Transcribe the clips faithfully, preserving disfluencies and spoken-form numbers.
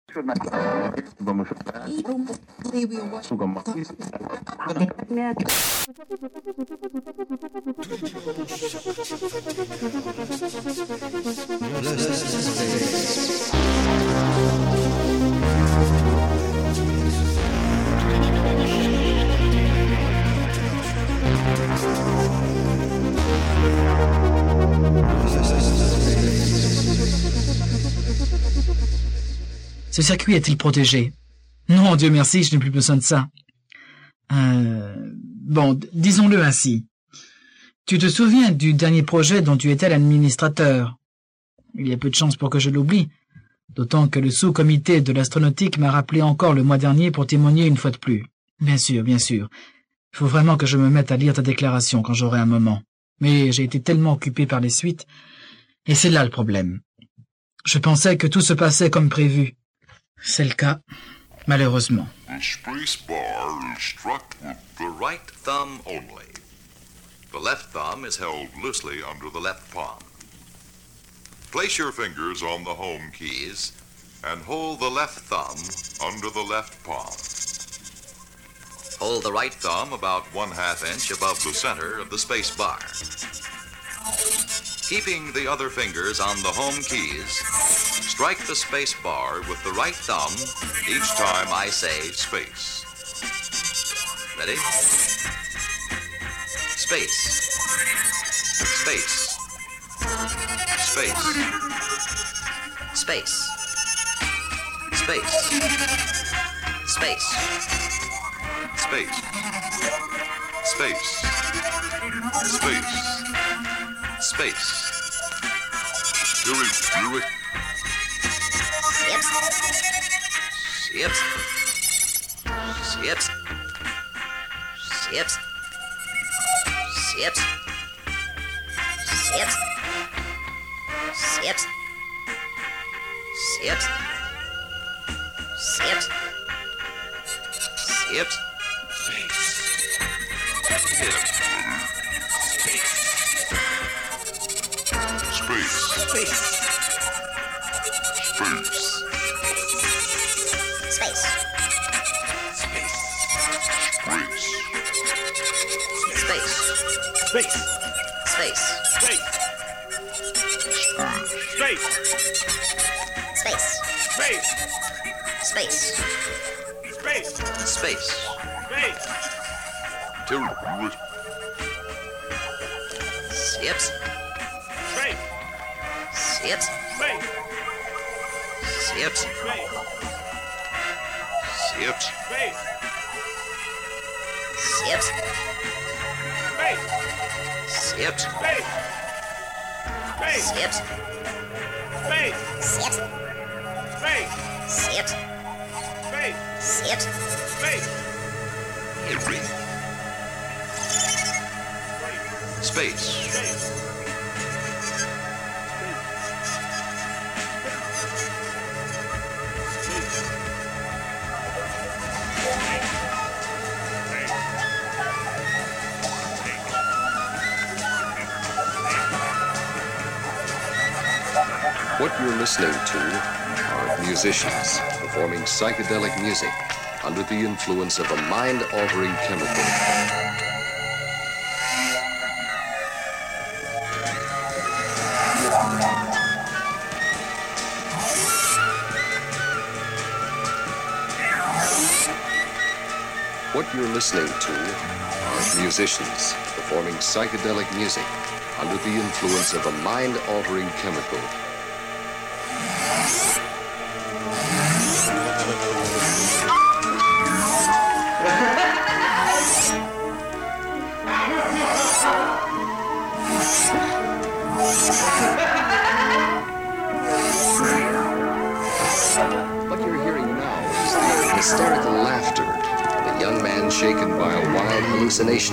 Ce circuit est-il protégé? Non, Dieu merci, je n'ai plus besoin de ça. Euh, bon, disons-le ainsi. Tu te souviens du dernier projet dont tu étais l'administrateur? Il y a peu de chance pour que je l'oublie, d'autant que le sous-comité de l'astronautique m'a rappelé encore le mois dernier pour témoigner une fois de plus. Bien sûr, bien sûr. Il faut vraiment que je me mette à lire ta déclaration quand j'aurai un moment. Mais j'ai été tellement occupé par les suites, et c'est là le problème. Je pensais que tout se passait comme prévu. C'est le cas, malheureusement. The space bar is struck with the right thumb only. The left thumb is held loosely under the left palm. Place your fingers on the home keys and hold the left thumb under the left palm. Hold the right thumb about one half inch above the center of the space bar. Keeping the other fingers on the home keys, strike the space bar with the right thumb each time I say space. Ready? Space. Space. Space. Space. Space. Space. Space. Space. Space. Space. Do it, do it. Sips. Sips. Sips. Sips. Sips. Sips. Sips. Sips. Sips. Sips. Space. Sips. Space. Space. Space. Space. Space. Space. Space. Space. Space. Space. Space. Space. Space. Space. Space. Space. Two. Sips. Space. Sips. Space. Sips. Space. Sips. Space. Sips. Space. Sips. Space. Space. Sips. Space. Sips. Space. Sips. Space. Sips. Space. Every. Space. Space. What you're listening to are musicians performing psychedelic music under the influence of a mind-altering chemical. What you're listening to are musicians performing psychedelic music under the influence of a mind-altering chemical. What you're hearing now is the hysterical laughter of a young man shaken by a wild hallucination.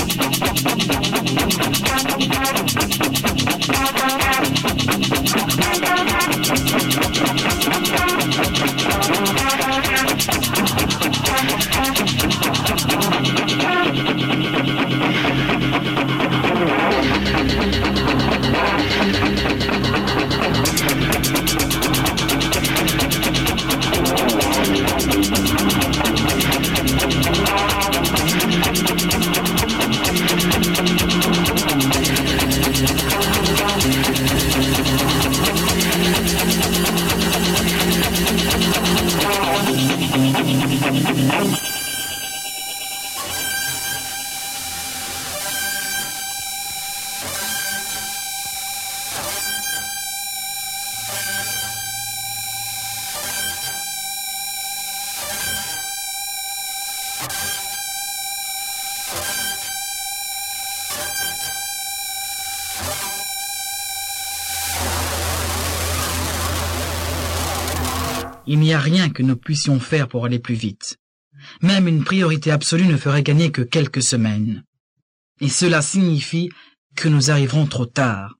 Il n'y a rien que nous puissions faire pour aller plus vite. Même une priorité absolue ne ferait gagner que quelques semaines. Et cela signifie que nous arriverons trop tard.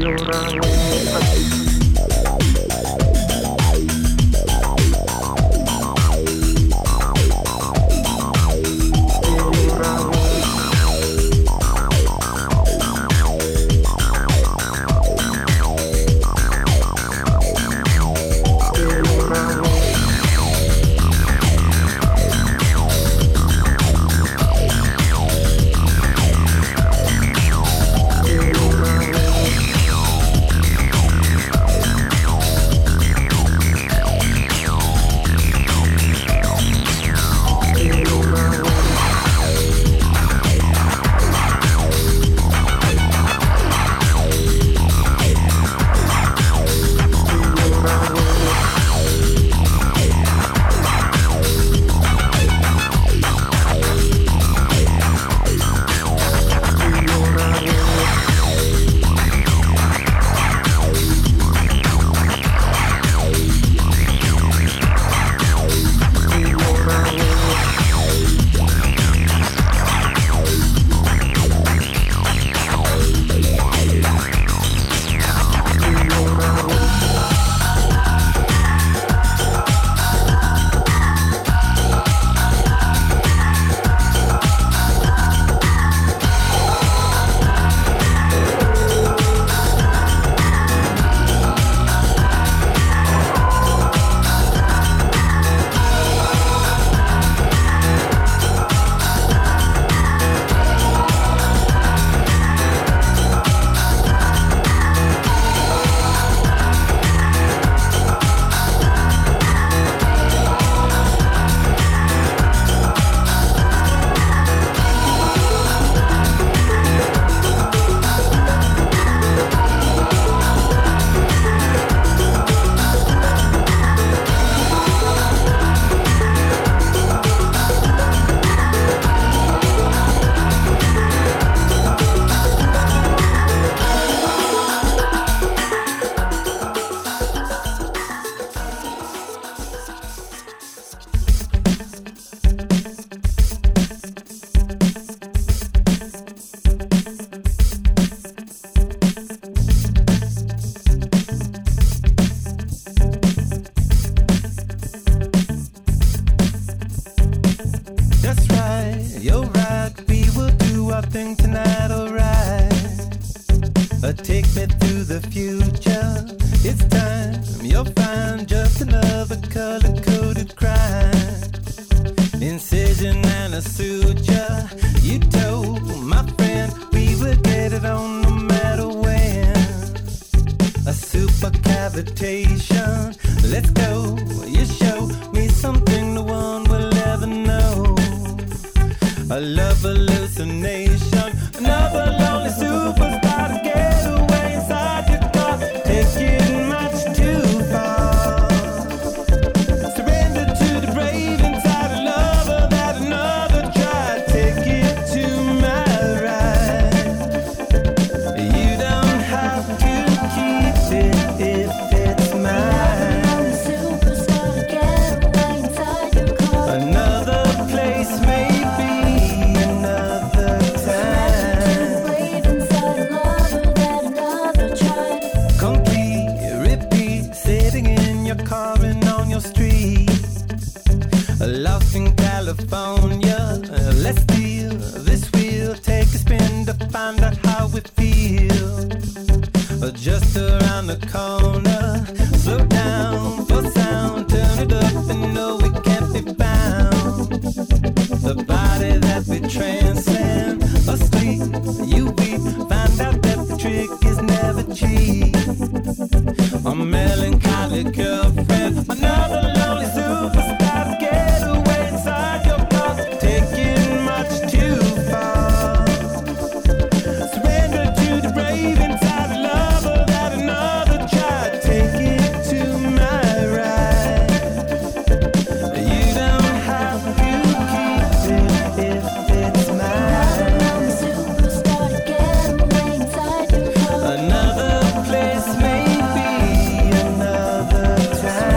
Another place, maybe another time.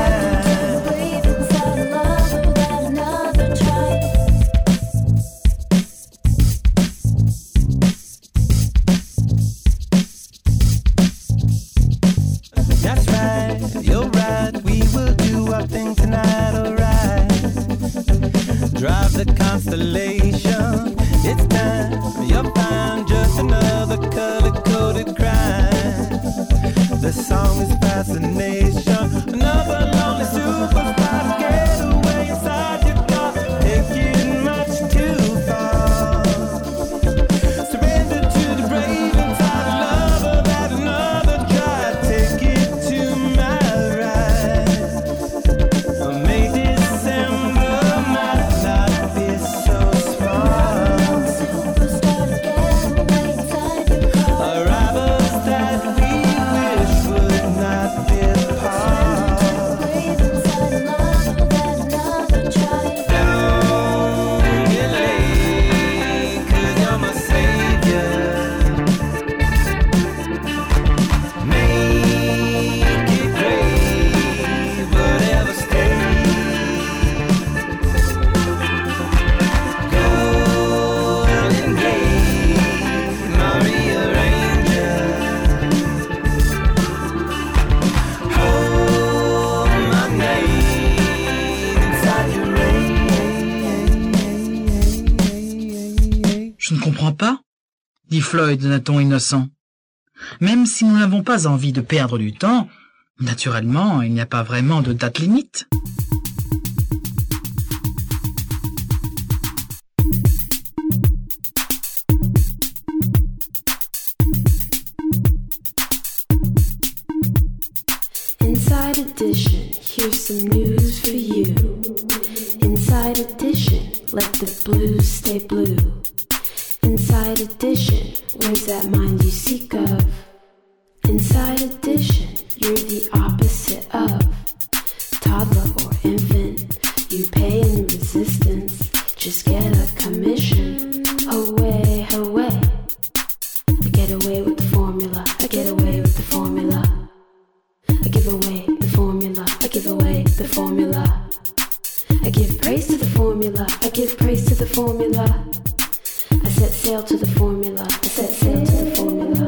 another constellation. It's time you'll find just another color-coded crime. The song is fascination. Another lonely superstar get away inside your car, taking much too far. Surrender to the brave inside lover that another tried. Take it to my ride. May December might not be so smart. Arrivals that we wish would not depart. Don't get late, 'cause you're my savior. Make it great, whatever state. Golden Gate, Maria Ranger. Hold my name inside your rain. Je ne comprends pas, dit Floyd d'un ton innocent. Même si nous n'avons pas envie de perdre du temps, naturellement, il n'y a pas vraiment de date limite. Inside Edition, here's some news for you. Inside Edition, let the blues stay blue. Inside Edition, where's that mind you seek of? Inside Edition, you're the opposite of toddler or infant. You pay in resistance, just get a commission. Away, away. I get away with the formula. I get away with the formula. I give away the formula. I give away the formula. I give praise to the formula. I give praise to the formula. I set sail to the formula. I set sail to the formula.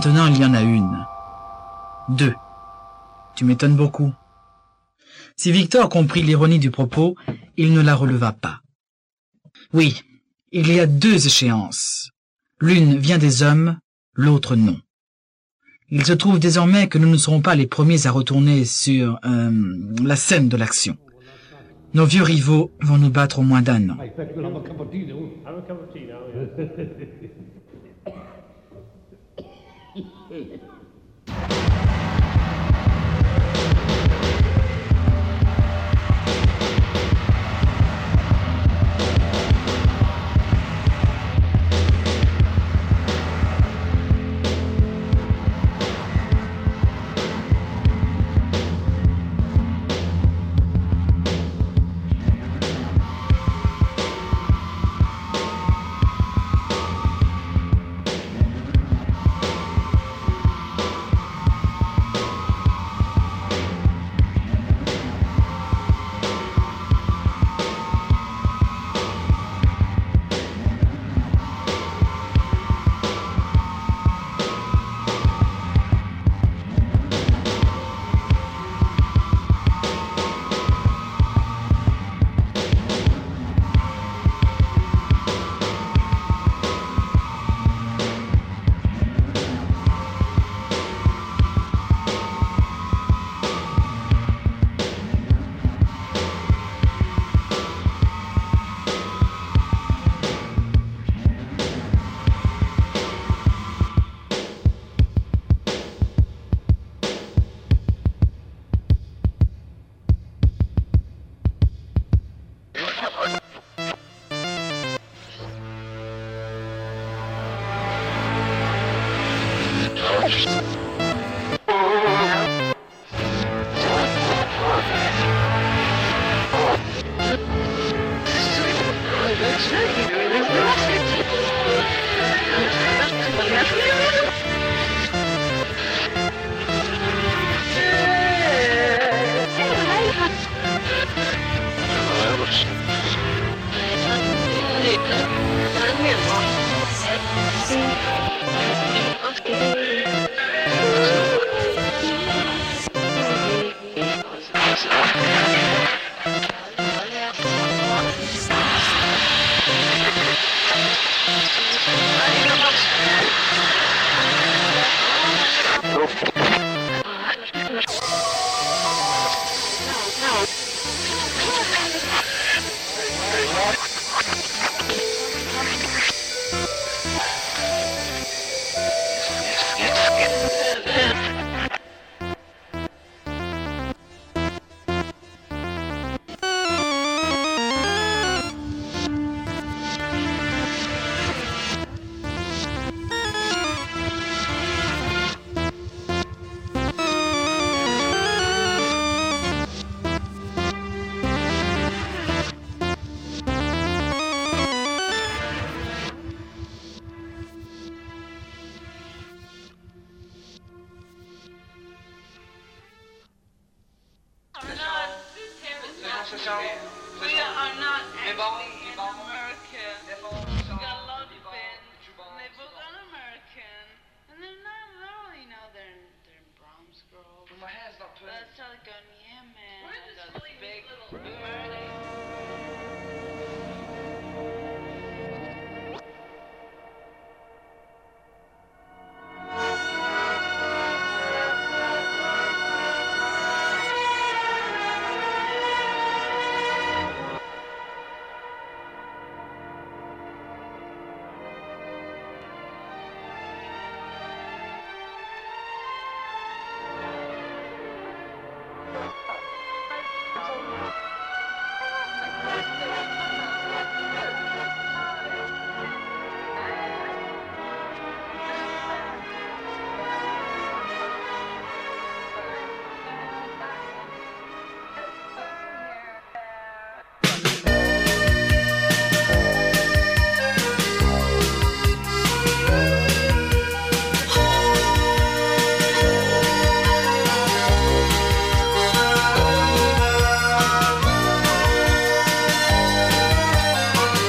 Maintenant, il y en a une. Deux. Tu m'étonnes beaucoup. Si Victor comprit l'ironie du propos, il ne la releva pas. Oui, il y a deux échéances. L'une vient des hommes, l'autre non. Il se trouve désormais que nous ne serons pas les premiers à retourner sur euh, la scène de l'action. Nos vieux rivaux vont nous battre au moins d'un an.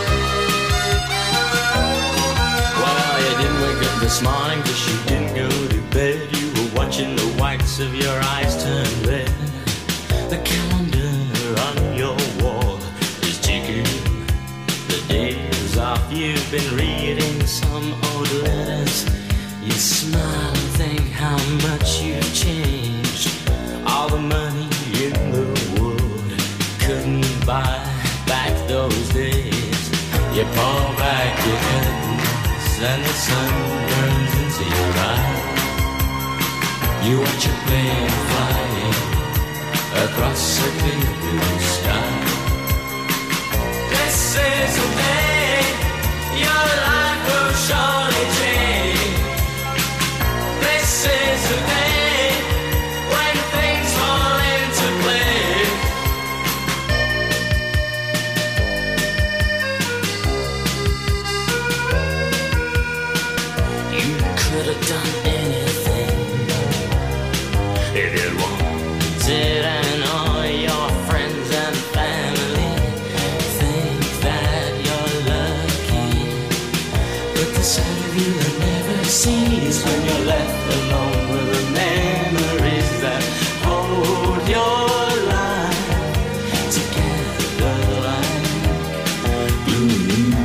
This morning, 'cause she didn't go to crease of your eyes turn red. The calendar on your wall is ticking. The days off you've been reading some old letters. You smile and think how much you've changed. All the money in the world couldn't buy back those days. You pull back your curtains and the sun burns into your eyes. You watch a plane flying across a clear blue sky. This is the day your life will surely change. This is the day when things fall into place. You could have done anything if you'd wanted, and all your friends and family think that you're lucky. But the sight of you that never sees when you're left alone with the memories that hold your life together like glue.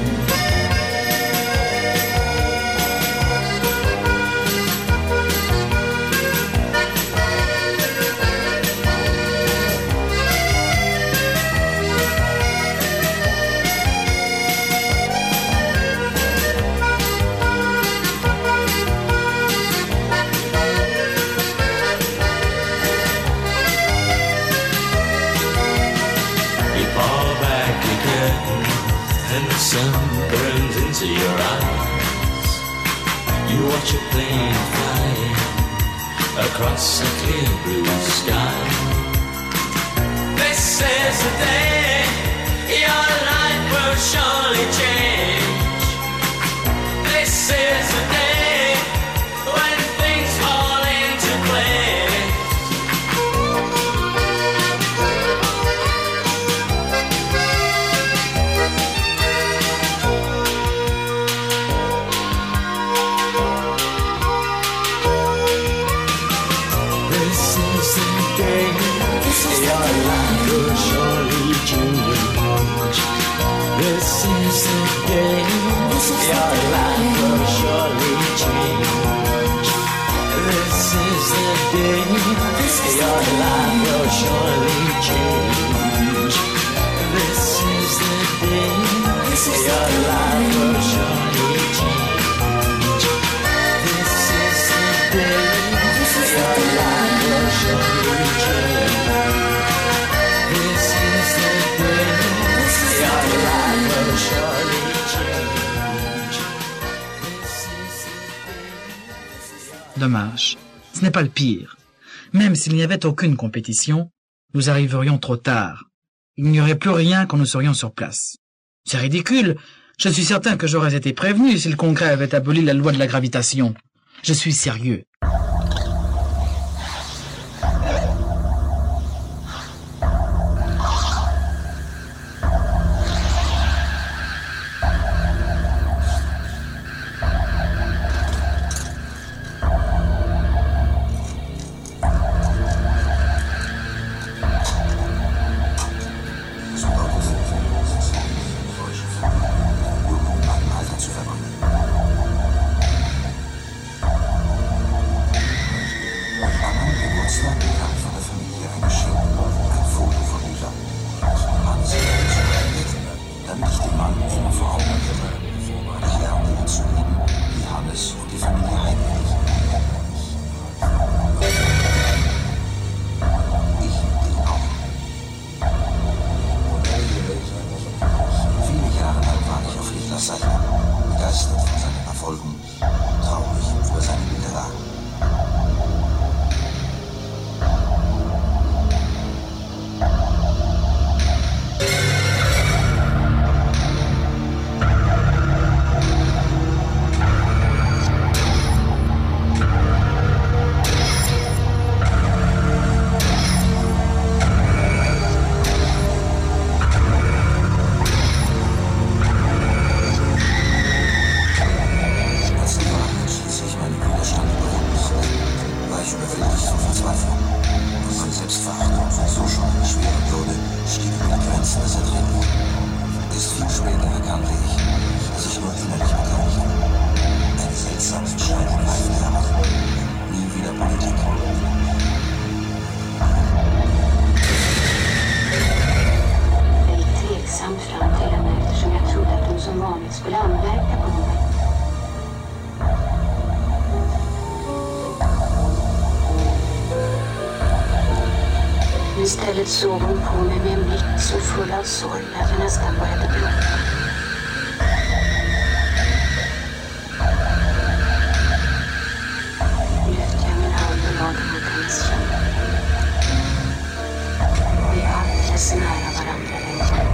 The sun burns into your eyes. You watch a plane flying across a clear blue sky. This is the day your life will surely change. This is the day when things fall into place. Your life will surely change. This is the day your life will surely change. This is the day your life will surely change. This is the day your life will surely change. This is the day your life will surely change. Dommage. Ce n'est pas le pire. Même s'il n'y avait aucune compétition, nous arriverions trop tard. Il n'y aurait plus rien quand nous serions sur place. C'est ridicule. Je suis certain que j'aurais été prévenu si le Congrès avait aboli la loi de la gravitation. Je suis sérieux. Men istället såg hon på mig med en blick så full av sorg att jag nästan började gråta. Lyfte jag min hand och lade mot hennes kind. Vi är alldeles nära varandra längre.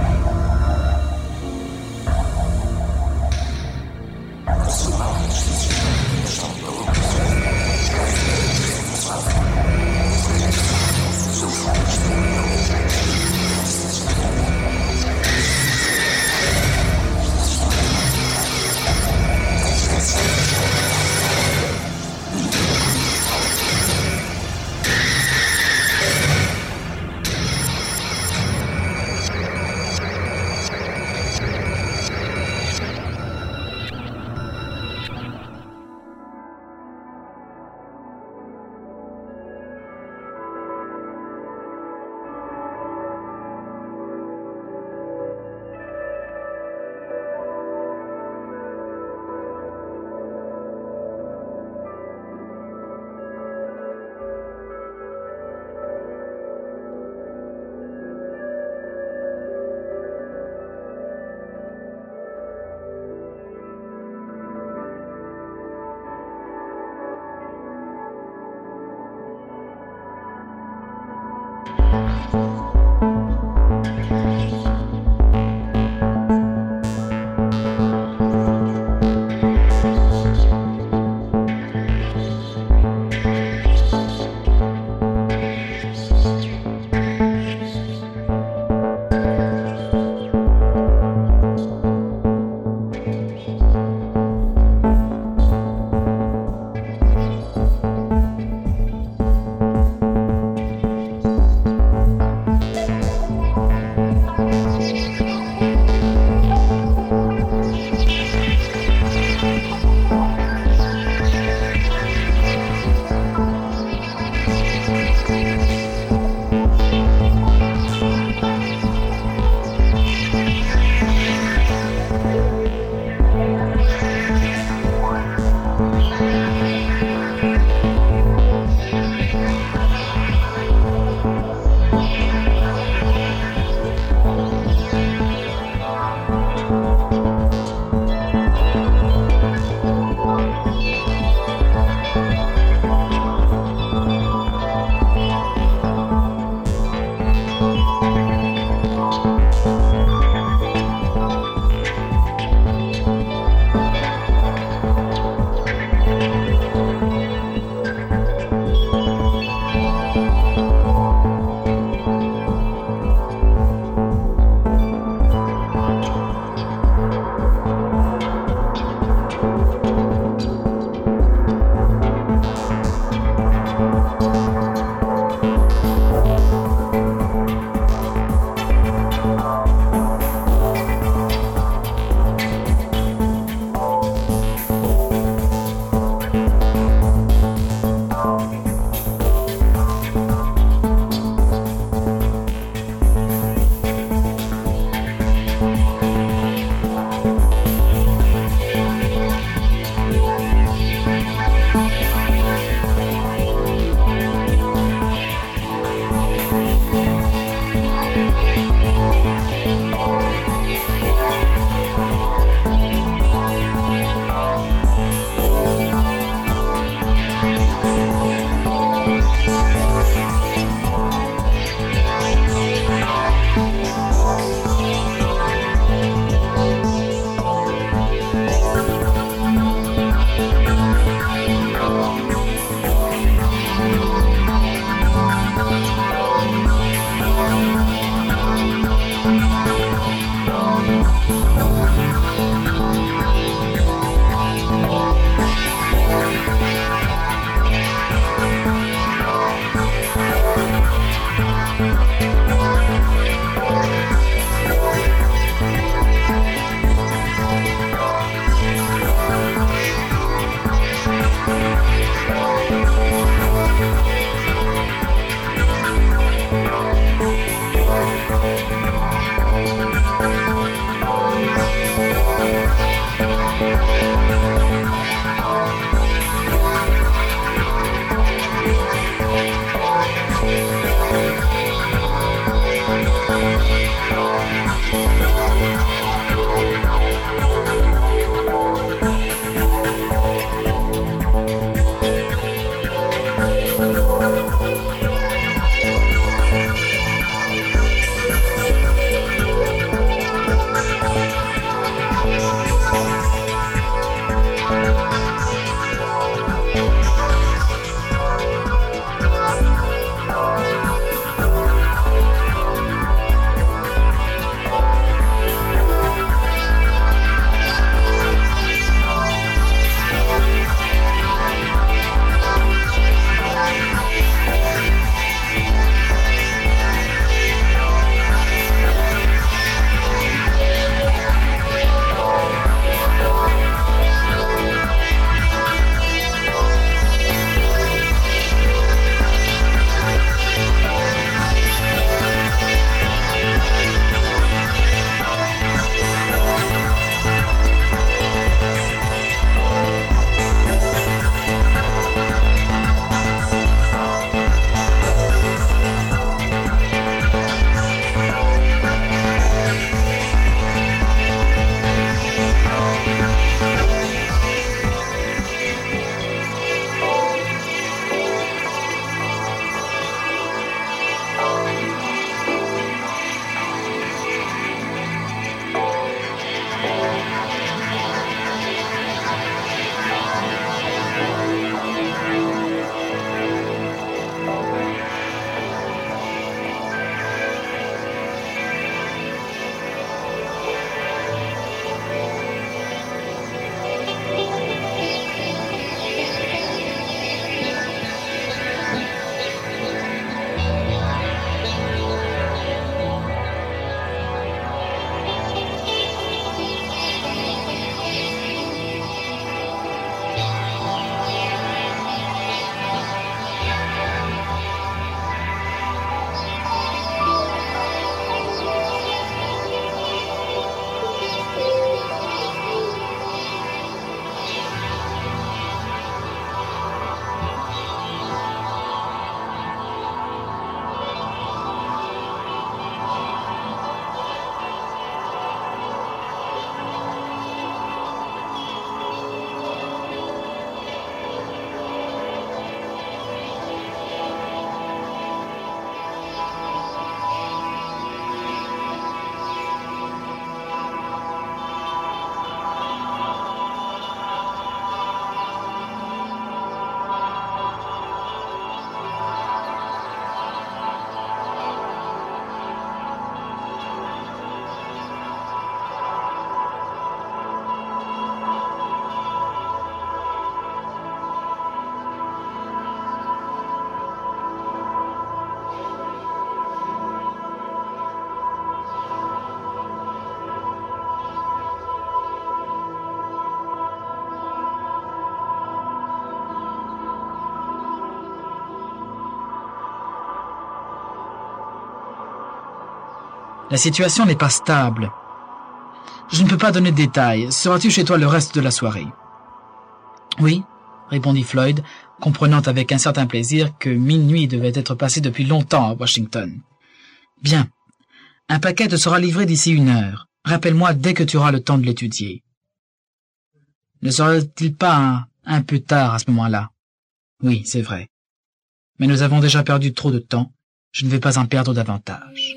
La situation n'est pas stable. Je ne peux pas donner de détails. Seras-tu chez toi le reste de la soirée? Oui, répondit Floyd, comprenant avec un certain plaisir que minuit devait être passé depuis longtemps à Washington. Bien. Un paquet te sera livré d'ici une heure. Rappelle-moi dès que tu auras le temps de l'étudier. Ne sera-t-il pas un, un peu tard à ce moment-là? Oui, c'est vrai. Mais nous avons déjà perdu trop de temps. Je ne vais pas en perdre davantage.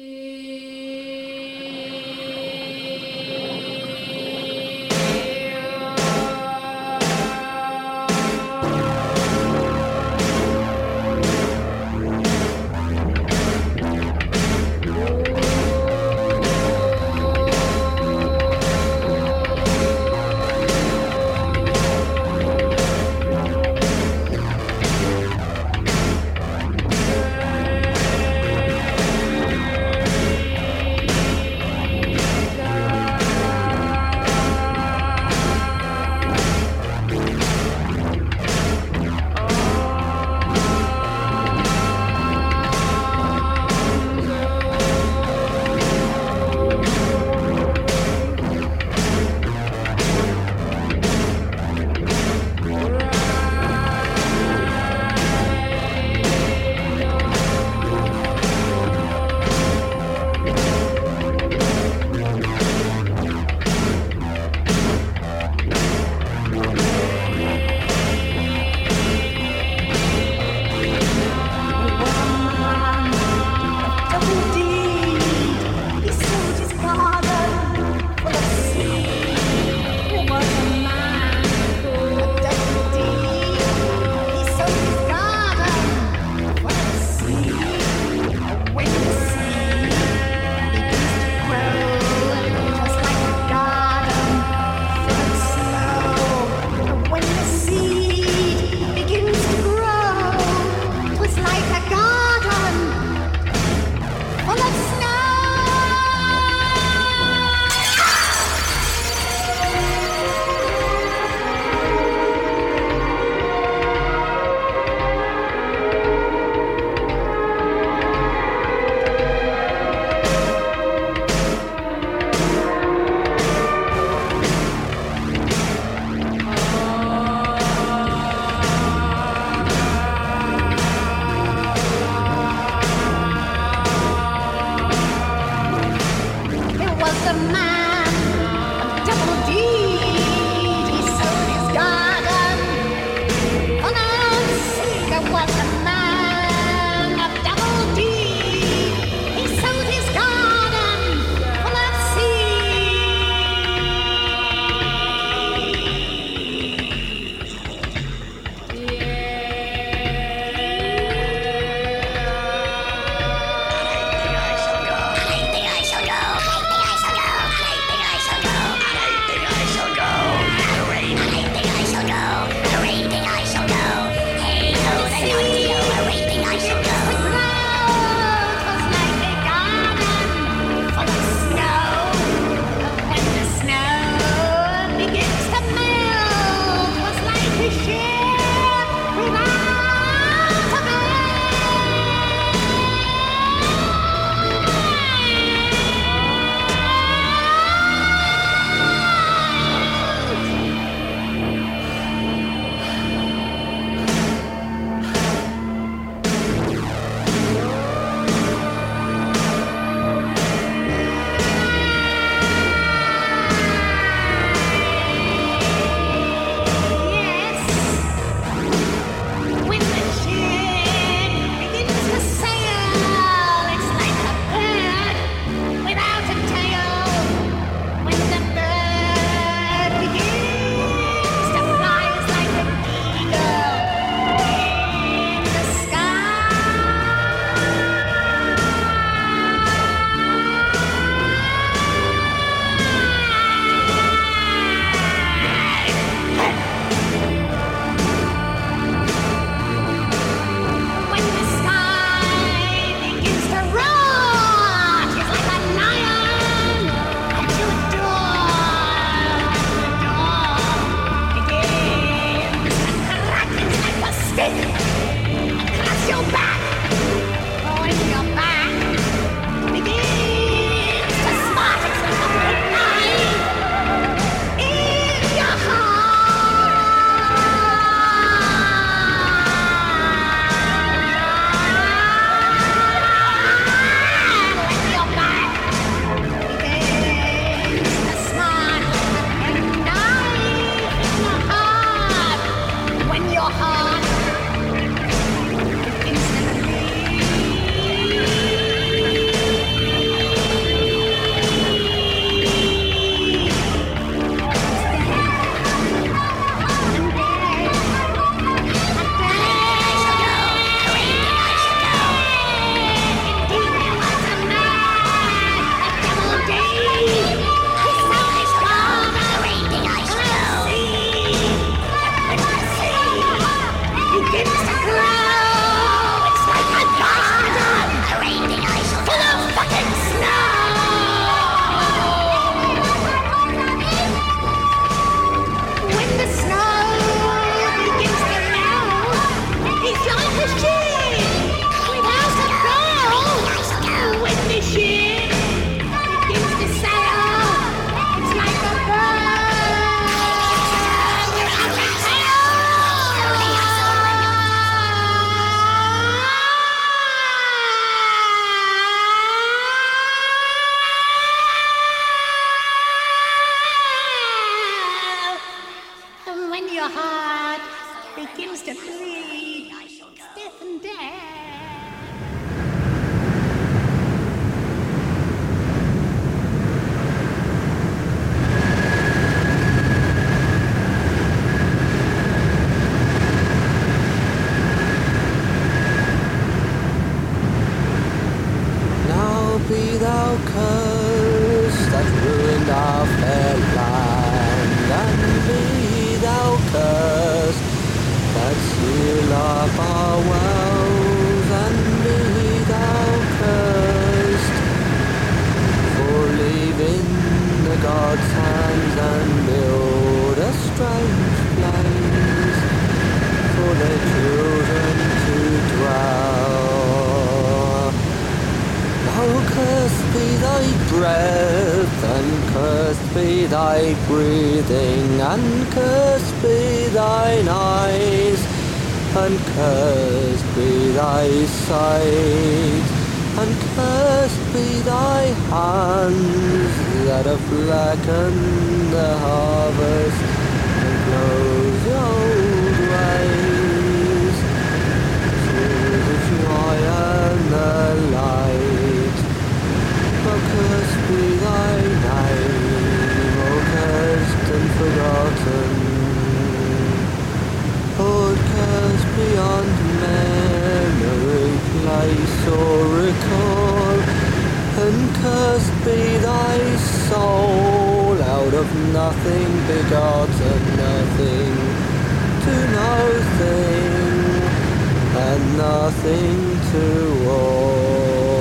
be thou cursed that ruined our fair land, and be thou cursed that seal up our wells, and be thou cursed for leaving the God's hands and build a strange place for their children to dwell. Oh, cursed be thy breath, and cursed be thy breathing, and cursed be thine eyes, and cursed be thy sight, and cursed be thy hands that have blackened the harvest and closed the old ways through the joy and the light. Oh, cursed be thy name, oh, cursed and forgotten, oh, cursed beyond memory, place or recall, and cursed be thy soul, out of nothing begotten, nothing to nothing, and nothing to all.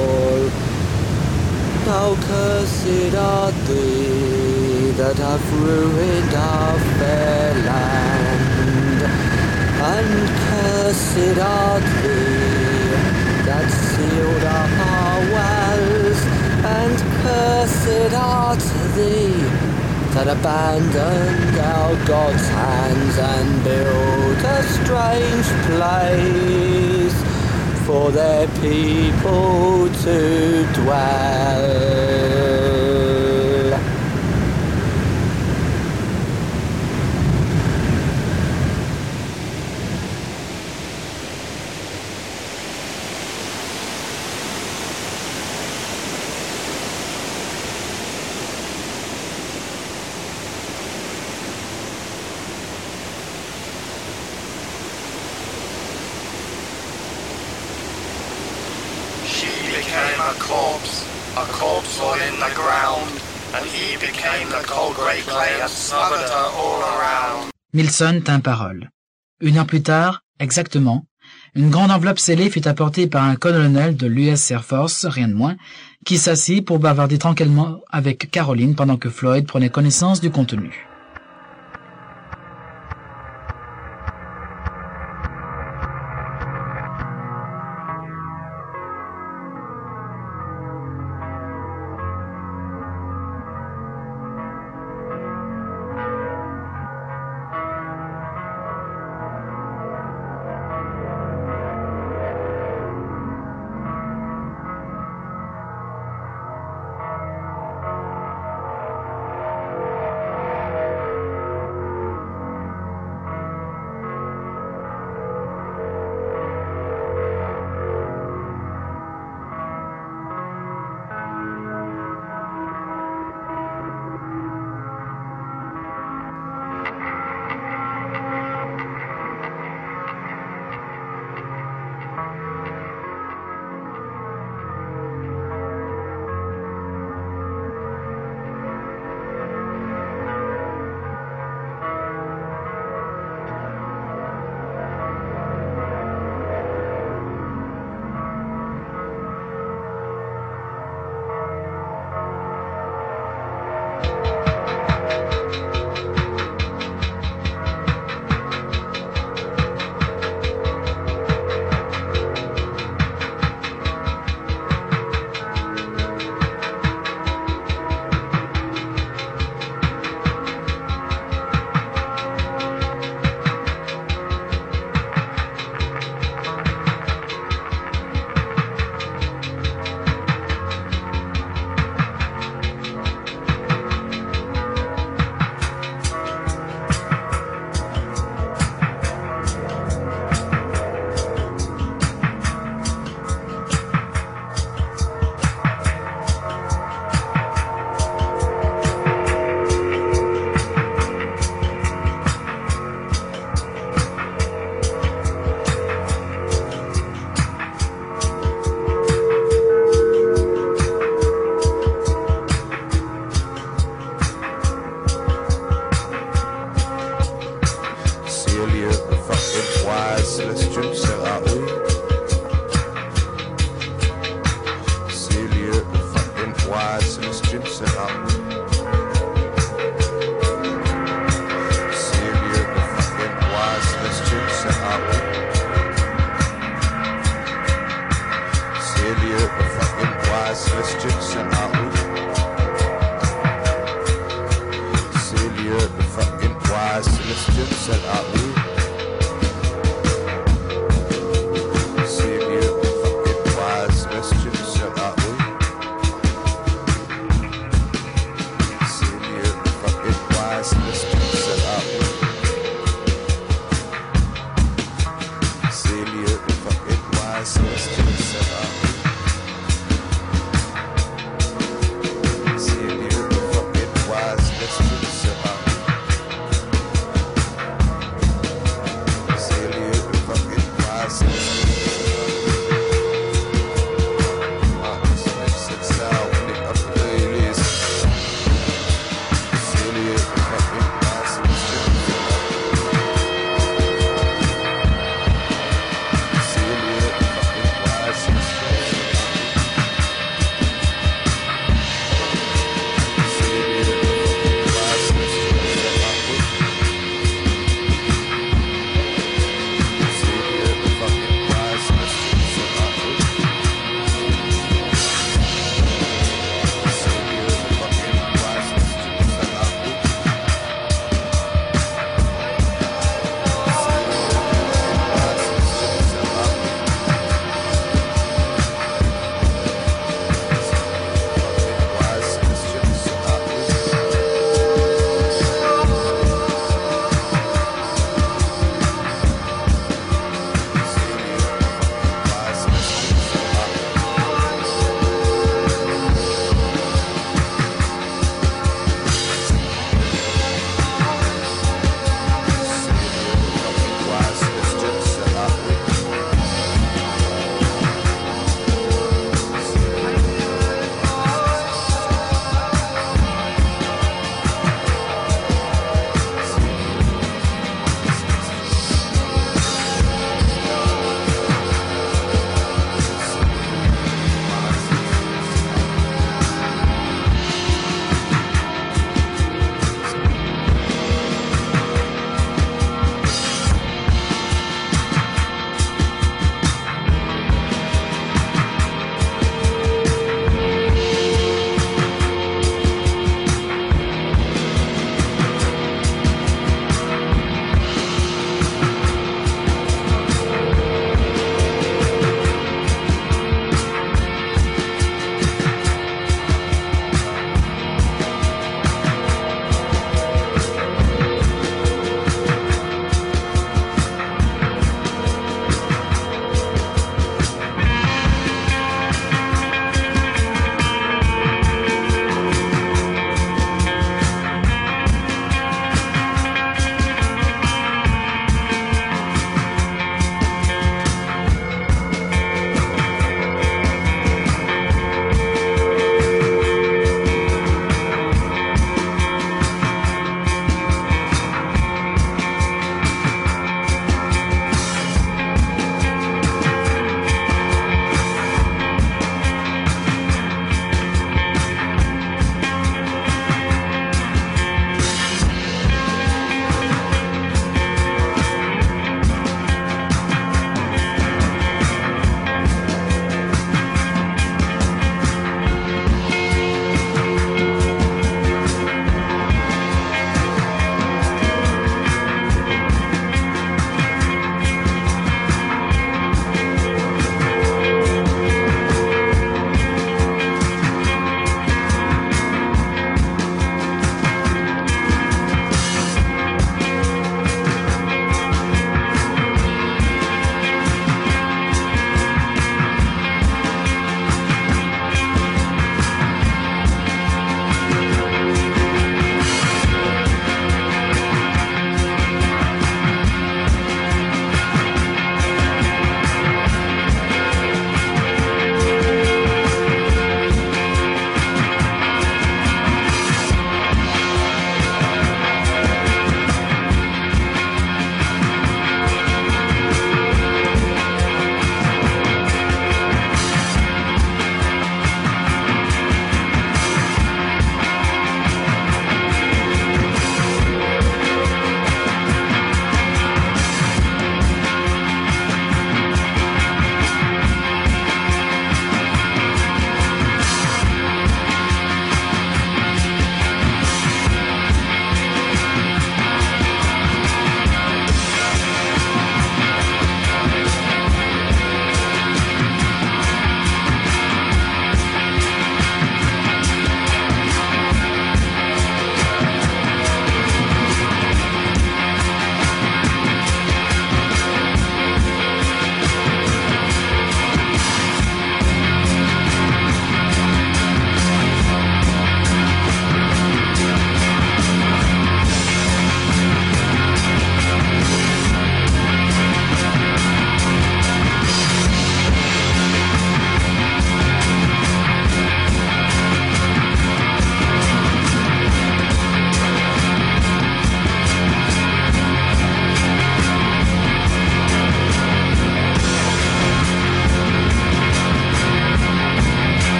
Now cursed art thee that have ruined our fair land, and cursed art thee that sealed up our wells, and cursed art thee that abandoned our God's hands and built a strange place for their people to dwell. became a corpse, a corpse all in the ground, and he became the cold grey clay and smothered her all around. Milson tint parole. Une heure plus tard, exactement, une grande enveloppe scellée fut apportée par un colonel de l'U S Air Force, rien de moins, qui s'assit pour bavarder tranquillement avec Caroline pendant que Floyd prenait connaissance du contenu. wise celestial out we. Celia, the fucking wise celestial out we. Celia, the fucking wise celestial out we. Celia, the fucking wise celestial out we. Celia, the fucking wise celestial out we. Celia, the fucking wise celestial out we.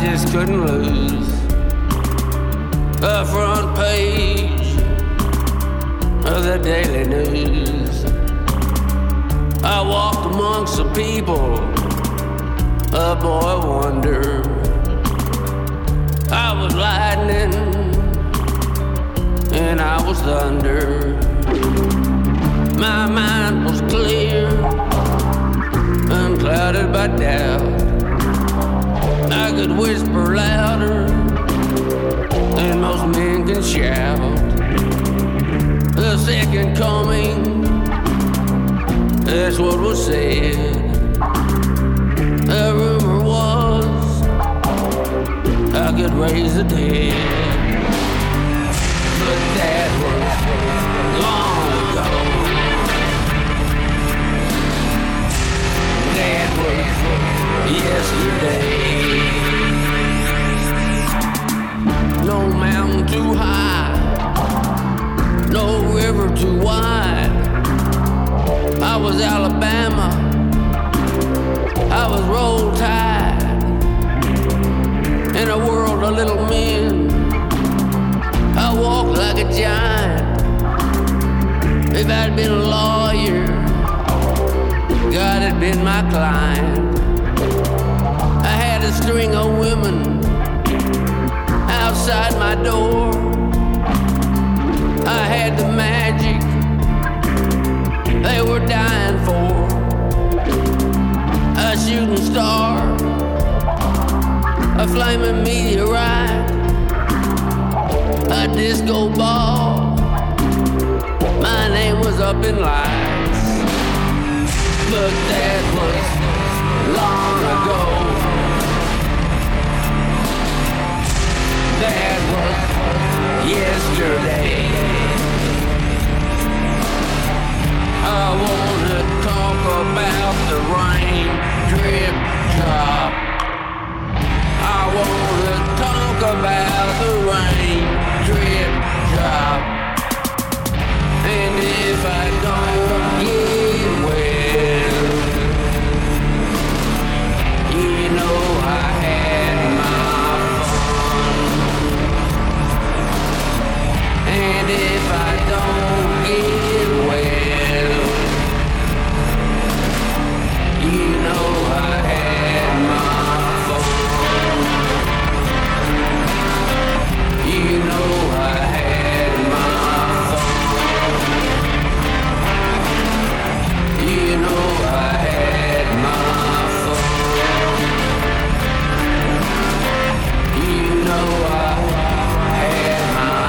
just couldn't lose the front page of the Daily News. I walked amongst the people, a boy wonder. I was lightning and I was thunder. My mind was clear, unclouded by doubt. I could whisper louder than most men can shout. The second coming, that's what was said. The rumor was I could raise the dead. But that was long ago. That was yesterday. No mountain too high, no river too wide. I was Alabama, I was Roll Tide. In a world of little men, I walked like a giant. If I'd been a lawyer, God had been my client. I had a string of women outside my door. I had the magic they were dying for. A shooting star, a flaming meteorite, a disco ball. My name was up in lights. But that was long ago. That was yesterday. I wanna talk about the rain, drip, drop. I wanna talk about the rain, drip, drop. And if I don't get well, you know I had my fun. And if I don't get well, you know I had my fun. You know I had my fun. You know I had my fun. You know I had my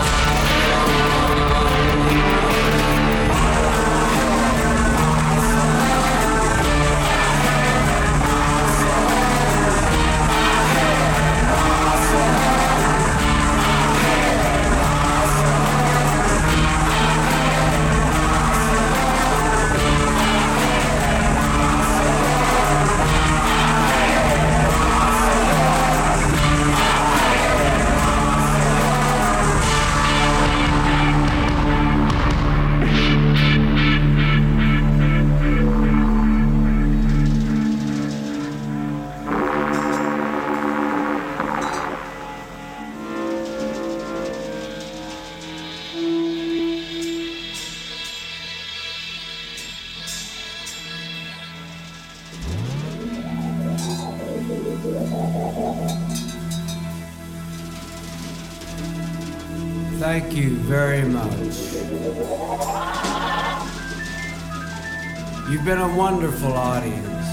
Thank you very much. You've been a wonderful audience.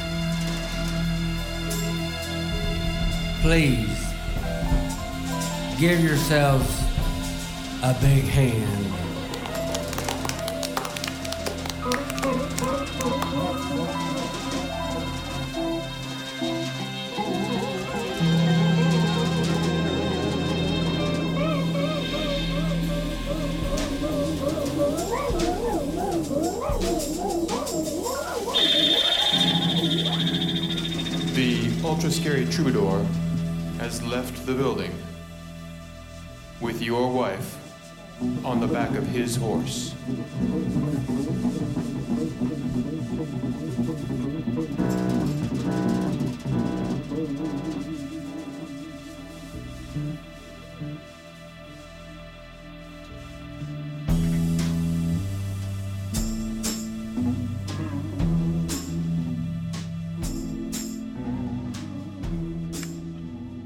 Please give yourselves a big hand. Ultra Scary Troubadour has left the building with your wife on the back of his horse.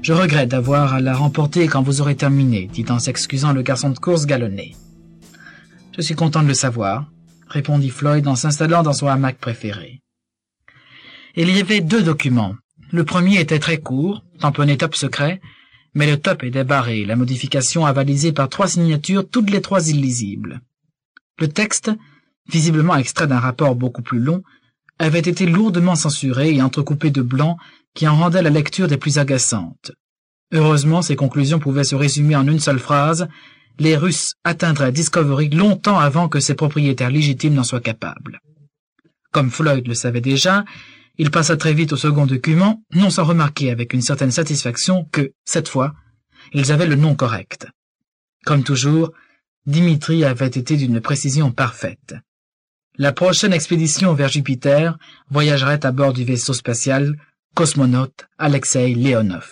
Je regrette d'avoir à la remporter quand vous aurez terminé, dit en s'excusant le garçon de course galonné. Je suis content de le savoir, répondit Floyd en s'installant dans son hamac préféré. Il y avait deux documents. Le premier était très court, tamponné top secret, mais le top était barré, la modification avalisée par trois signatures, toutes les trois illisibles. Le texte, visiblement extrait d'un rapport beaucoup plus long, avait été lourdement censuré et entrecoupé de blancs qui en rendaient la lecture des plus agaçantes. Heureusement, ces conclusions pouvaient se résumer en une seule phrase: les Russes atteindraient Discovery longtemps avant que ses propriétaires légitimes n'en soient capables. Comme Floyd le savait déjà, il passa très vite au second document, non sans remarquer avec une certaine satisfaction que, cette fois, ils avaient le nom correct. Comme toujours, Dimitri avait été d'une précision parfaite. La prochaine expédition vers Jupiter voyagerait à bord du vaisseau spatial cosmonaute Alexei Leonov.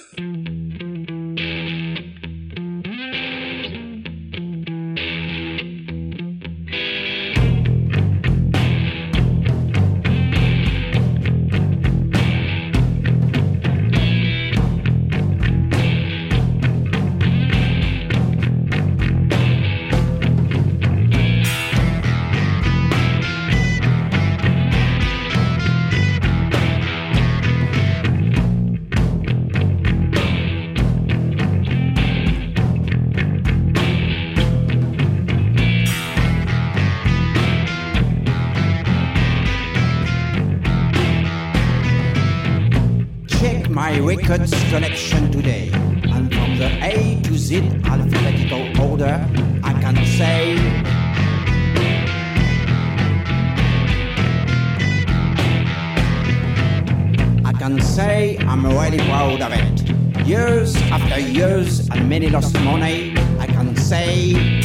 My records collection today, and from the A to Z alphabetical order, I can say I can say I'm really proud of it. Years after years and many lost money, I can say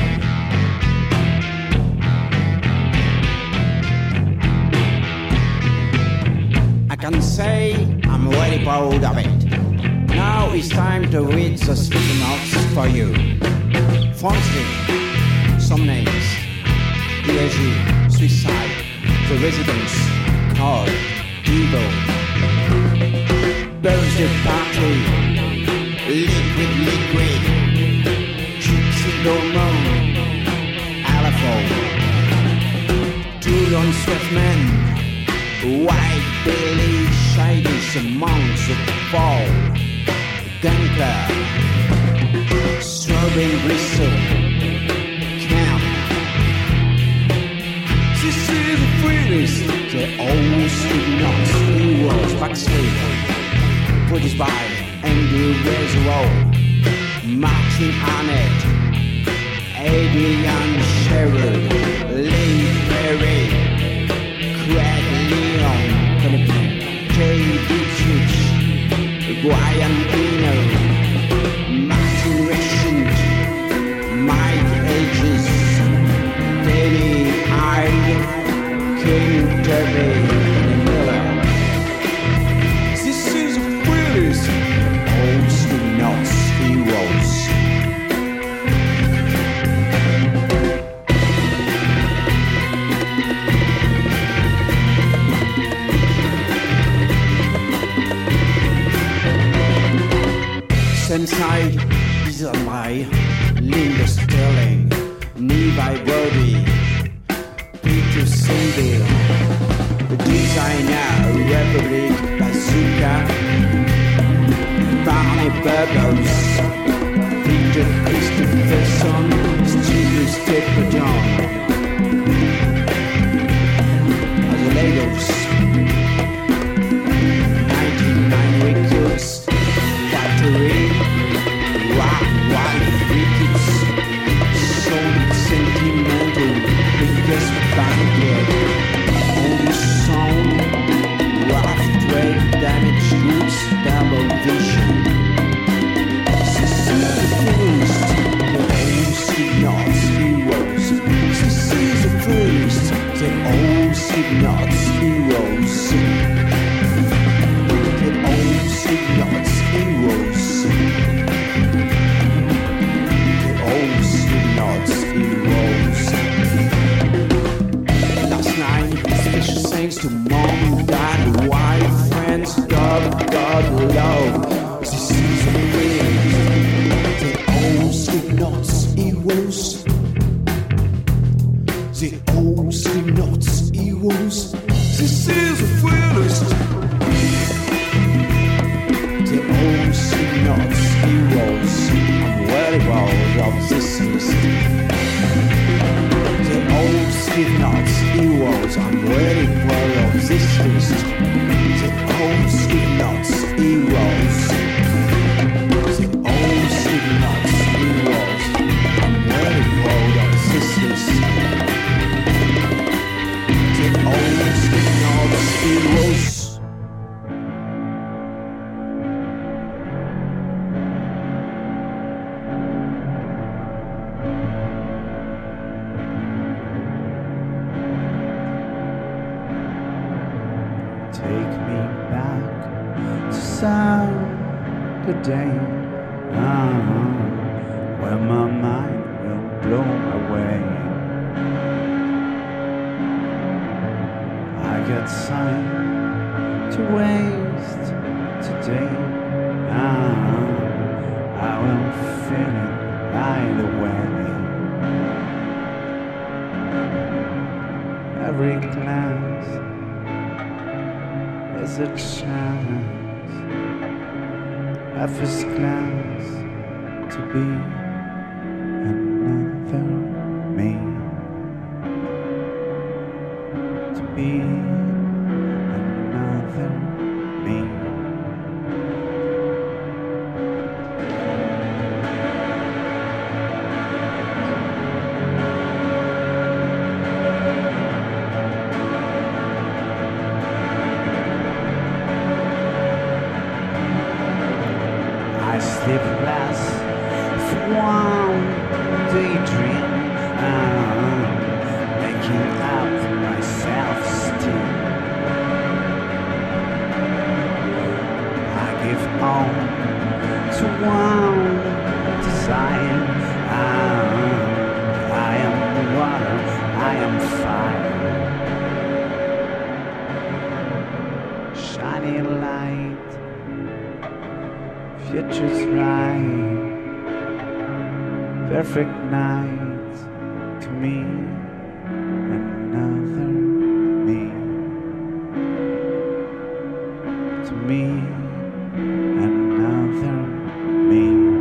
I can say I'm really proud of it. Now it's time to read the speaking notes for you. Firstly, some names: Elegy, Suicide, The Residence, Card, Evil, Birthday Party, Liquid Liquid, Gypsy Dormant, Alaphone, Two Lone Swift Men, White Billy, Shady, amongst the fall, Gun Club, Strawberry Bristle, Camp. This is the freest, the old students, heroes, backstage, produced by Andrew Reservoir, Martin Arnett, Adrian Sherwood, Lee Perry, Craig Leon, Jay Dietrich, Brian Eno, Martin Richard, Mike Ages, Danny Hyde, King Turvey, and Miller. This is the greatest old school nuts heroes. Same side is a lie. Linda Sterling, Levi Brody, Peter Sinville, the designer, Republic Bazooka, Barney Burgos, Peter Christopherson, Steve Stepledon, as the Legos, ninety-nine Records, Factory, Rock Wife Records, Solid Sentimental, Biggest Banquet, Only Song, Rough Trade, Damaged Goods, Double Vision. This is heroes. The old Slipknots heroes. This is a thrillist. The old Slipknots heroes. I'm very proud of this list. The old Slipknots heroes. I'm very proud of this list. The old Slipknots heroes. The old Slipknots heroes. I'm very proud of this list. The old Slipknots heroes. Day, uh-huh, when my mind will blow away. I got time to waste today. Uh-huh, I will feel it right away. Every glance is a chance. At first glance, to be another me, to be another me. Sleep less for one daydream, uh, making up myself still. I give all to one desire. uh, I am water, I am fire, shining light. Future's right, perfect night to me, another me, to me, another me.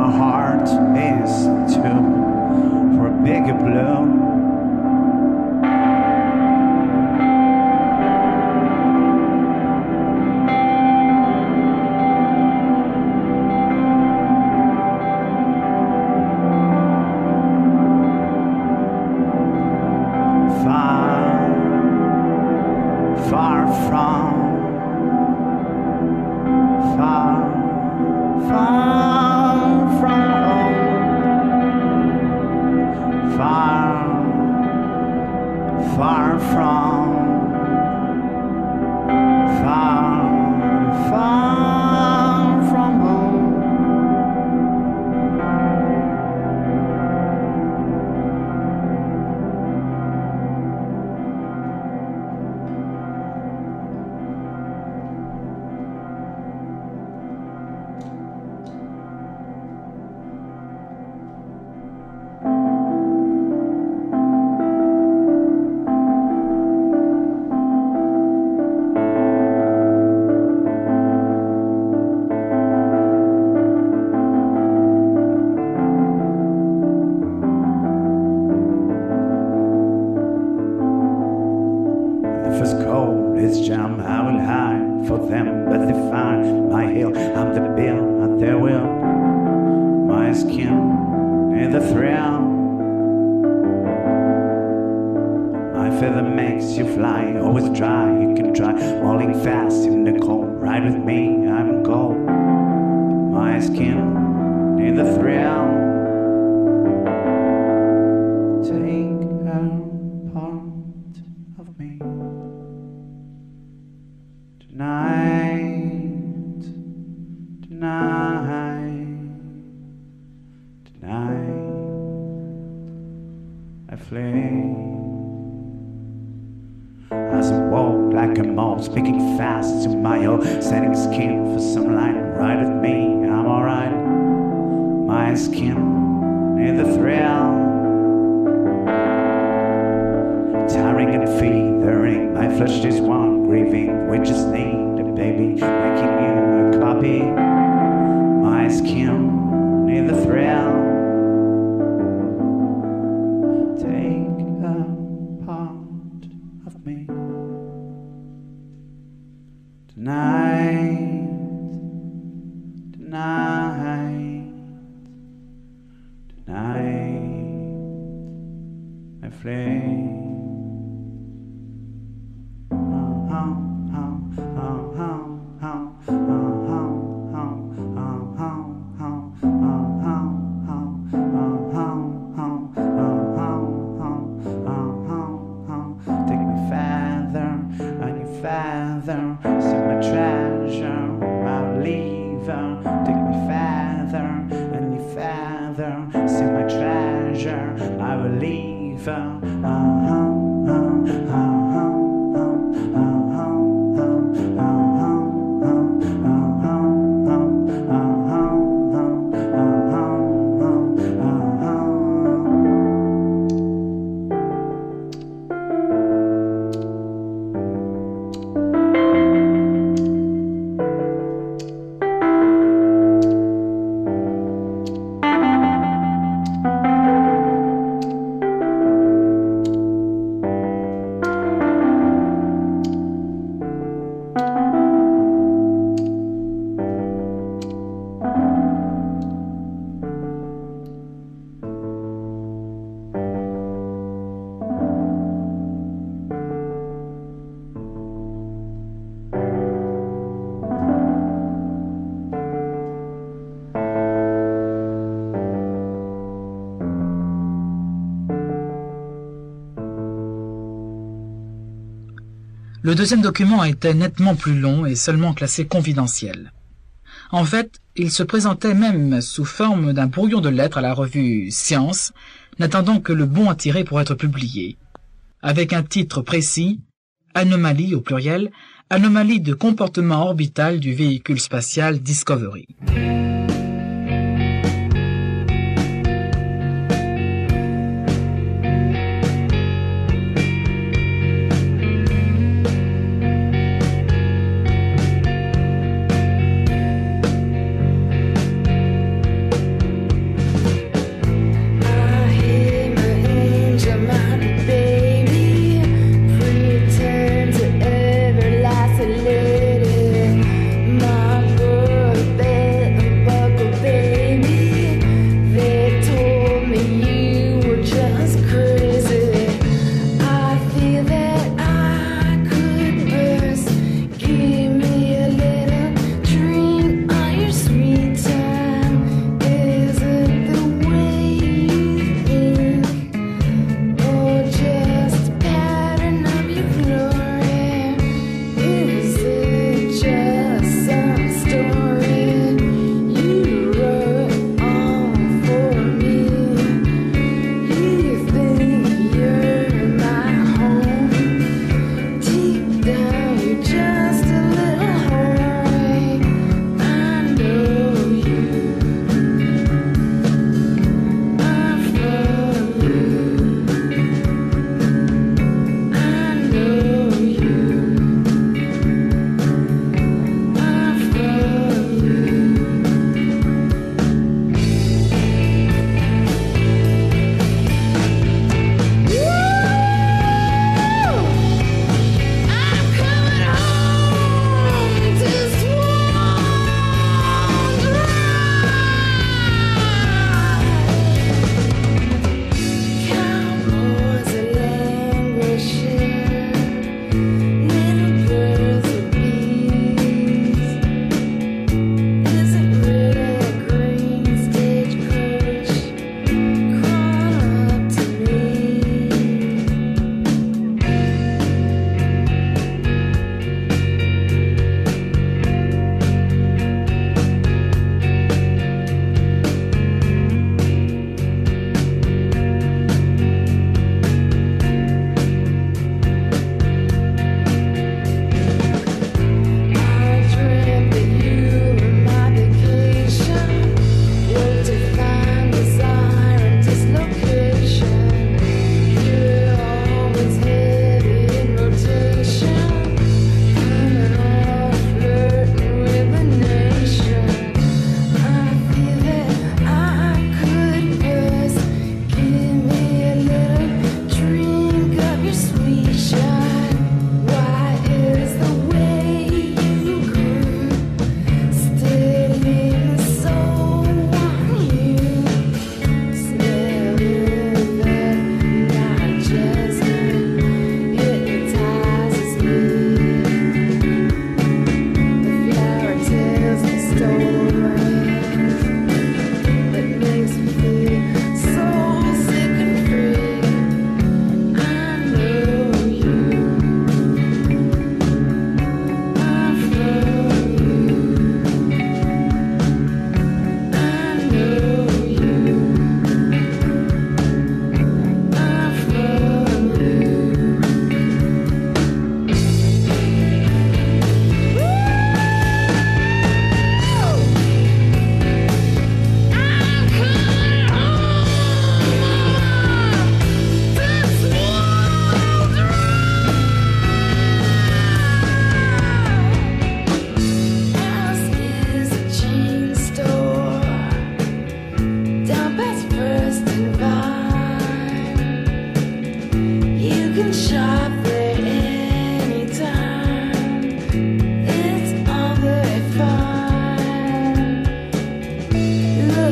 my heart is too for a bigger blow. Le deuxième document était nettement plus long et seulement classé confidentiel. En fait, il se présentait même sous forme d'un brouillon de lettres à la revue Science, n'attendant que le bon à tirer pour être publié, avec un titre précis, Anomalie au pluriel, anomalie de comportement orbital du véhicule spatial Discovery.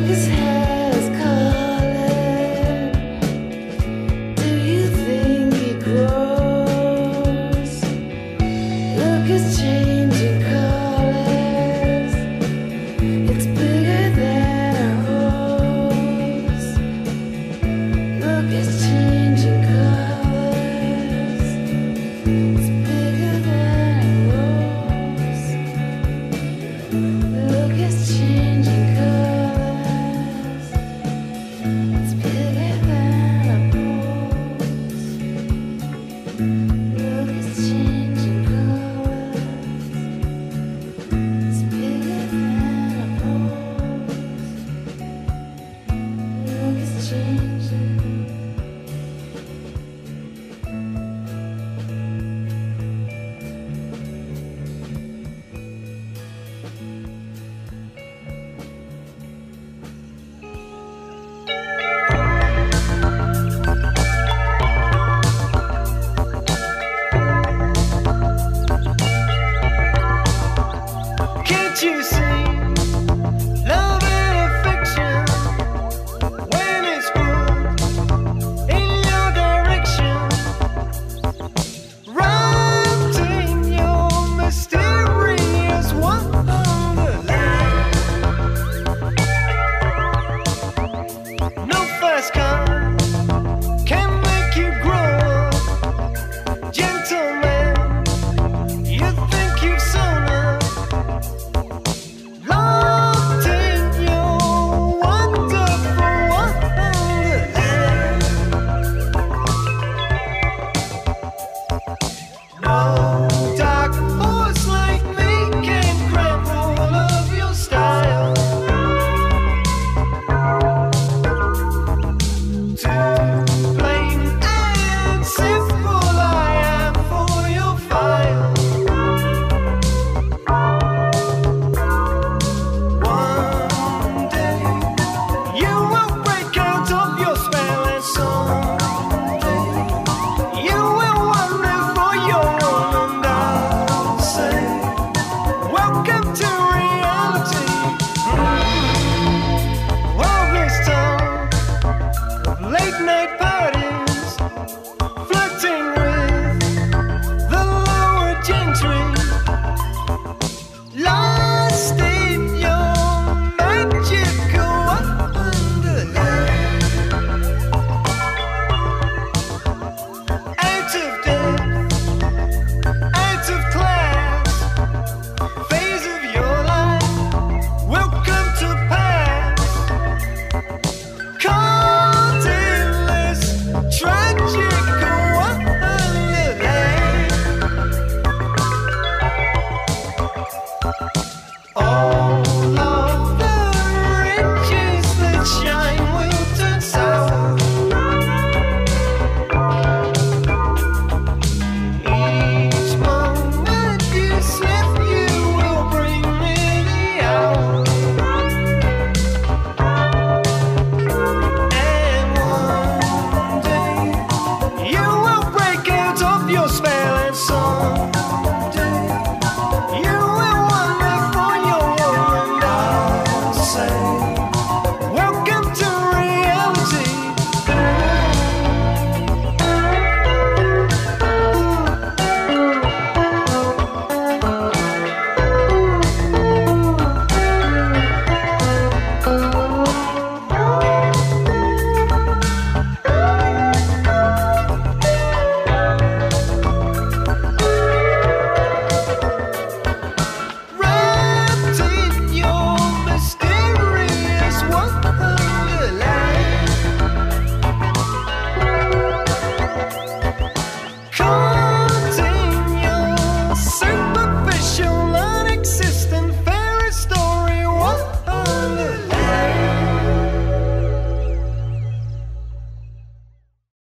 Changing